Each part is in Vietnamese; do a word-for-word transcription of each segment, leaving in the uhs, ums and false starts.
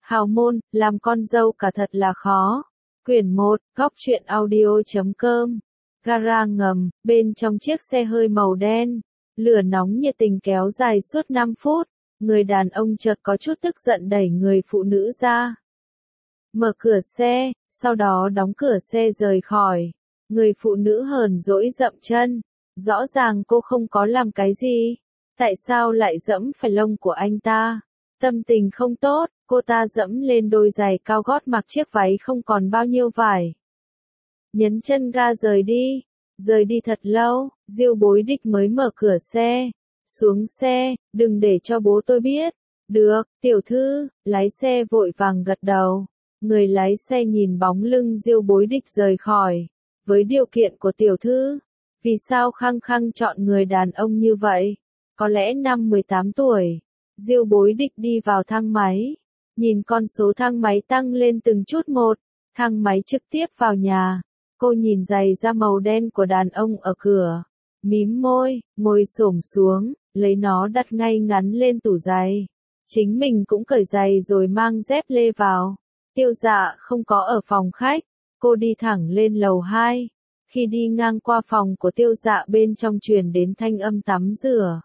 Hào môn, làm con dâu cả thật là khó. Quyển một, góc truyện audio.com. Gara ngầm, bên trong chiếc xe hơi màu đen. Lửa nóng nhiệt tình kéo dài suốt năm phút. Người đàn ông chợt có chút tức giận đẩy người phụ nữ ra. Mở cửa xe, sau đó đóng cửa xe rời khỏi. Người phụ nữ hờn dỗi dậm chân. Rõ ràng cô không có làm cái gì. Tại sao lại dẫm phải lông của anh ta? Tâm tình không tốt, cô ta dẫm lên đôi giày cao gót mặc chiếc váy không còn bao nhiêu vải. Nhấn chân ga rời đi. Rời đi thật lâu, Diêu Bối Địch mới mở cửa xe. Xuống xe, đừng để cho bố tôi biết. Được, tiểu thư, lái xe vội vàng gật đầu. Người lái xe nhìn bóng lưng Diêu Bối Địch rời khỏi. Với điều kiện của tiểu thư, vì sao khăng khăng chọn người đàn ông như vậy? Có lẽ năm mười tám tuổi. Diêu Bối Địch đi vào thang máy. Nhìn con số thang máy tăng lên từng chút một. Thang máy trực tiếp vào nhà. Cô nhìn giày da màu đen của đàn ông ở cửa. Mím môi, ngồi xổm xuống, lấy nó đặt ngay ngắn lên tủ giày. Chính mình cũng cởi giày rồi mang dép lê vào. Tiêu Dạ không có ở phòng khách. Cô đi thẳng lên lầu hai. Khi đi ngang qua phòng của Tiêu Dạ bên trong truyền đến thanh âm tắm rửa.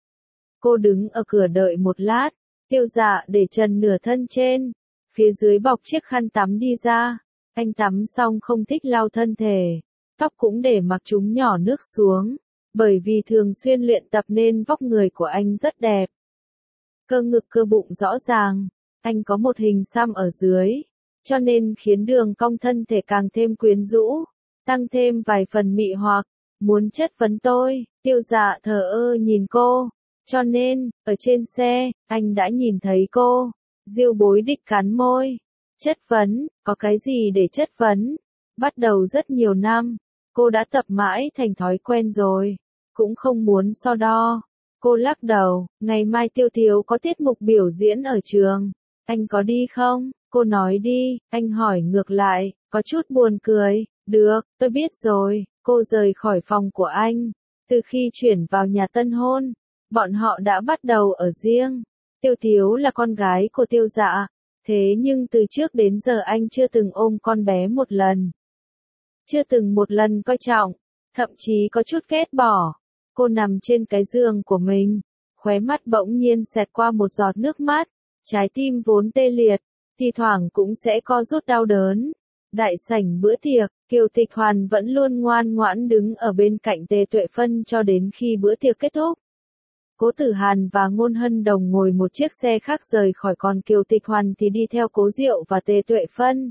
Cô đứng ở cửa đợi một lát. Tiêu Dạ để trần nửa thân trên. Phía dưới bọc chiếc khăn tắm đi ra. Anh tắm xong không thích lau thân thể. Tóc cũng để mặc chúng nhỏ nước xuống. Bởi vì thường xuyên luyện tập nên vóc người của anh rất đẹp. Cơ ngực cơ bụng rõ ràng. Anh có một hình xăm ở dưới. Cho nên khiến đường cong thân thể càng thêm quyến rũ. Tăng thêm vài phần mị hoặc. Muốn chất vấn tôi, Tiêu Dạ thờ ơ nhìn cô. Cho nên, ở trên xe, anh đã nhìn thấy cô. Diêu Bối Địch cắn môi. Chất vấn, có cái gì để chất vấn? Bắt đầu rất nhiều năm. Cô đã tập mãi thành thói quen rồi. Cũng không muốn so đo. Cô lắc đầu, ngày mai Tiêu Thiếu có tiết mục biểu diễn ở trường. Anh có đi không? Cô nói đi, anh hỏi ngược lại, có chút buồn cười. Được, tôi biết rồi. Cô rời khỏi phòng của anh. Từ khi chuyển vào nhà tân hôn, bọn họ đã bắt đầu ở riêng. Tiêu Thiếu là con gái của Tiêu Dạ. Thế nhưng từ trước đến giờ anh chưa từng ôm con bé một lần. Chưa từng một lần coi trọng. Thậm chí có chút ghét bỏ. Cô nằm trên cái giường của mình. Khóe mắt bỗng nhiên xẹt qua một giọt nước mắt. Trái tim vốn tê liệt. Thì thoảng cũng sẽ co rút đau đớn. Đại sảnh bữa tiệc, Kiều Tịch Hoàn vẫn luôn ngoan ngoãn đứng ở bên cạnh Tề Tuệ Phân cho đến khi bữa tiệc kết thúc. Cố Tử Hàn và Ngôn Hân Đồng ngồi một chiếc xe khác rời khỏi, còn Kiều Tịch Hoàn thì đi theo Cố Diệu và Tề Tuệ Phân.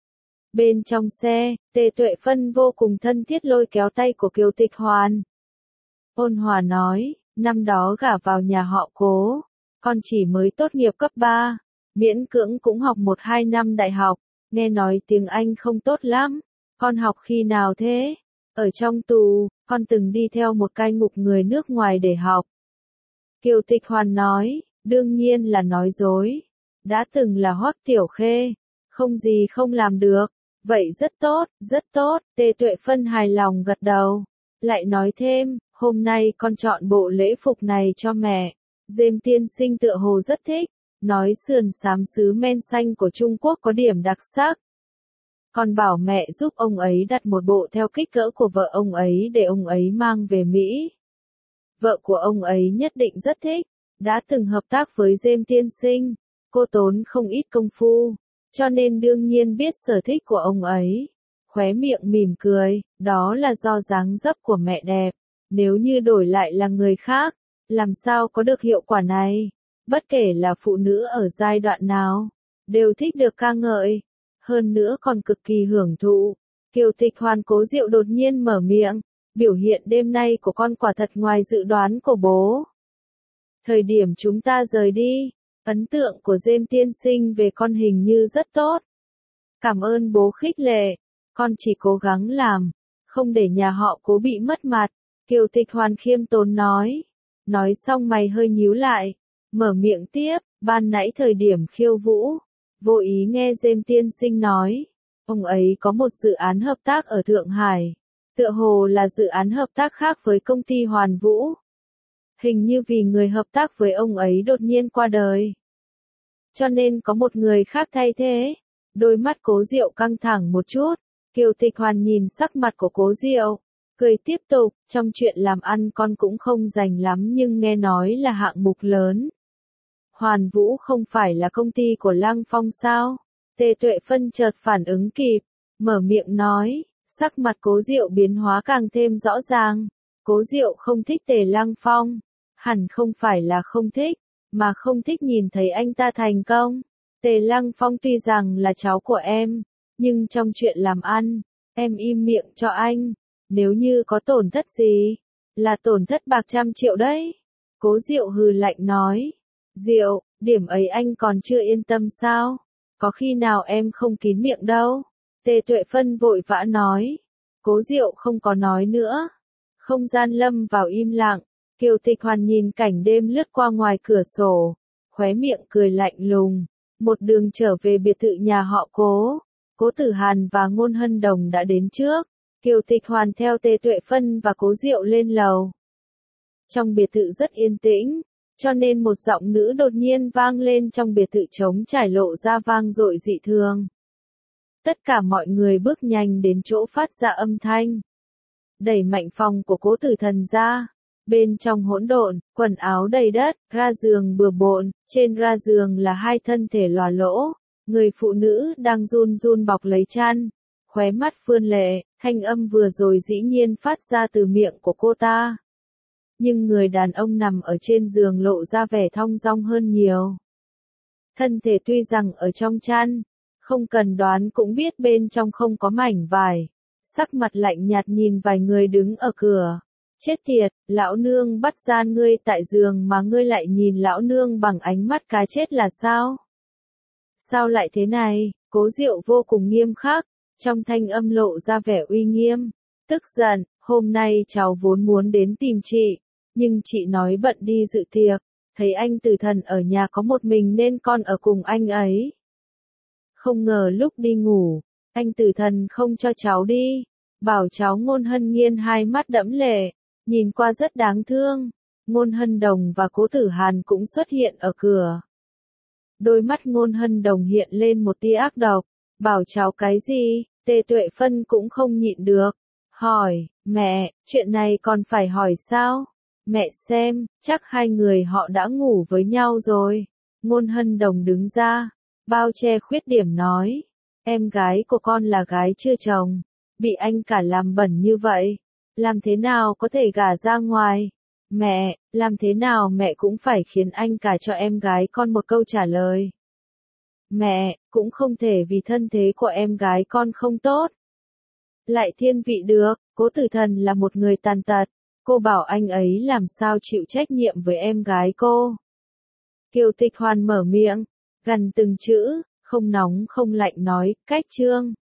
Bên trong xe, Tề Tuệ Phân vô cùng thân thiết lôi kéo tay của Kiều Tịch Hoàn. Ôn hòa nói, năm đó gả vào nhà họ Cố, con chỉ mới tốt nghiệp cấp ba, miễn cưỡng cũng học một hai năm đại học, nghe nói tiếng Anh không tốt lắm, con học khi nào thế? Ở trong tù, con từng đi theo một cai ngục người nước ngoài để học. Kiều Tịch Hoàn nói, đương nhiên là nói dối. Đã từng là Hoắc Tiểu Khê. Không gì không làm được. Vậy rất tốt, rất tốt. Tề Tuệ Phân hài lòng gật đầu. Lại nói thêm, hôm nay con chọn bộ lễ phục này cho mẹ. Diêm tiên sinh tựa hồ rất thích. Nói sườn xám sứ men xanh của Trung Quốc có điểm đặc sắc. Con bảo mẹ giúp ông ấy đặt một bộ theo kích cỡ của vợ ông ấy để ông ấy mang về Mỹ. Vợ của ông ấy nhất định rất thích. Đã từng hợp tác với Diêm tiên sinh. Cô tốn không ít công phu. Cho nên đương nhiên biết sở thích của ông ấy. Khóe miệng mỉm cười. Đó là do dáng dấp của mẹ đẹp. Nếu như đổi lại là người khác, làm sao có được hiệu quả này? Bất kể là phụ nữ ở giai đoạn nào, đều thích được ca ngợi. Hơn nữa còn cực kỳ hưởng thụ. Kiều Tịch Hoàn Cố Diệu đột nhiên mở miệng. Biểu hiện đêm nay của con quả thật ngoài dự đoán của bố. Thời điểm chúng ta rời đi, ấn tượng của Diêm tiên sinh về con hình như rất tốt. Cảm ơn bố khích lệ, con chỉ cố gắng làm, không để nhà họ Cố bị mất mặt. Kiều Tịch Hoàn khiêm tốn nói. Nói xong mày hơi nhíu lại, mở miệng tiếp, ban nãy thời điểm khiêu vũ, vô ý nghe Diêm tiên sinh nói, ông ấy có một dự án hợp tác ở Thượng Hải. Tựa hồ là dự án hợp tác khác với công ty Hoàn Vũ. Hình như vì người hợp tác với ông ấy đột nhiên qua đời. cho nên có một người khác thay thế. Đôi mắt Cố Diệu căng thẳng một chút, Kiều Tịch Hoàn nhìn sắc mặt của Cố Diệu, cười tiếp tục, trong chuyện làm ăn con cũng không rành lắm nhưng nghe nói là hạng mục lớn. Hoàn Vũ không phải là công ty của Lăng Phong sao? Tề Tuệ Phân chợt phản ứng kịp, mở miệng nói, sắc mặt Cố Diệu biến hóa càng thêm rõ ràng. Cố Diệu không thích Tề Lăng Phong, hẳn không phải là không thích, mà không thích nhìn thấy anh ta thành công. Tề Lăng Phong tuy rằng là cháu của em, nhưng trong chuyện làm ăn, em im miệng cho anh, nếu như có tổn thất gì, là tổn thất bạc trăm triệu đấy. Cố Diệu hừ lạnh nói, Diệu, điểm ấy anh còn chưa yên tâm sao? Có khi nào em không kín miệng đâu? Tề Tuệ Phân vội vã nói. Cố Diệu không có nói nữa. Không gian lâm vào im lặng, Kiều Tịch Hoàn nhìn cảnh đêm lướt qua ngoài cửa sổ, khóe miệng cười lạnh lùng. Một đường trở về biệt thự nhà họ Cố, Cố Tử Hàn và Ngôn Hân Đồng đã đến trước. Kiều Tịch Hoàn theo Tề Tuệ Phân và Cố Diệu lên lầu. Trong biệt thự rất yên tĩnh, cho nên một giọng nữ đột nhiên vang lên trong biệt thự trống trải lộ ra vang dội dị thường. Tất cả mọi người bước nhanh đến chỗ phát ra âm thanh. Đẩy mạnh phòng của Cố Tử Thần ra. Bên trong hỗn độn, quần áo đầy đất, ra giường bừa bộn, trên ra giường là hai thân thể lòa lỗ. Người phụ nữ đang run run bọc lấy chăn, khóe mắt vươn lệ, thanh âm vừa rồi dĩ nhiên phát ra từ miệng của cô ta. Nhưng người đàn ông nằm ở trên giường lộ ra vẻ thong dong hơn nhiều. Thân thể tuy rằng ở trong chăn, không cần đoán cũng biết bên trong không có mảnh vải. Sắc mặt lạnh nhạt nhìn vài người đứng ở cửa. Chết tiệt, lão nương bắt gian ngươi tại giường mà ngươi lại nhìn lão nương bằng ánh mắt cá chết là sao? Sao lại thế này? Cố Diệu vô cùng nghiêm khắc, trong thanh âm lộ ra vẻ uy nghiêm. Tức giận, hôm nay cháu vốn muốn đến tìm chị, nhưng chị nói bận đi dự tiệc, thấy anh Tử Thần ở nhà có một mình nên con ở cùng anh ấy. Không ngờ lúc đi ngủ, anh Tử Thần không cho cháu đi, bảo cháu Ngôn Hân Nghiên hai mắt đẫm lệ, nhìn qua rất đáng thương. Ngôn Hân Đồng và Cố Tử Hàn cũng xuất hiện ở cửa. Đôi mắt Ngôn Hân Đồng hiện lên một tia ác độc, bảo cháu cái gì? Tề Tuệ Phân cũng không nhịn được, hỏi, mẹ, chuyện này còn phải hỏi sao? Mẹ xem, chắc hai người họ đã ngủ với nhau rồi. Ngôn Hân Đồng đứng ra, bao che khuyết điểm nói, em gái của con là gái chưa chồng, bị anh cả làm bẩn như vậy, làm thế nào có thể gả ra ngoài? Mẹ, làm thế nào mẹ cũng phải khiến anh cả cho em gái con một câu trả lời. Mẹ, cũng không thể vì thân thế của em gái con không tốt. Lại thiên vị được, Cố Tử Thần là một người tàn tật, cô bảo anh ấy làm sao chịu trách nhiệm với em gái cô. Kiều Tịch Hoàn mở miệng, gần từng chữ, không nóng không lạnh nói, cách trương.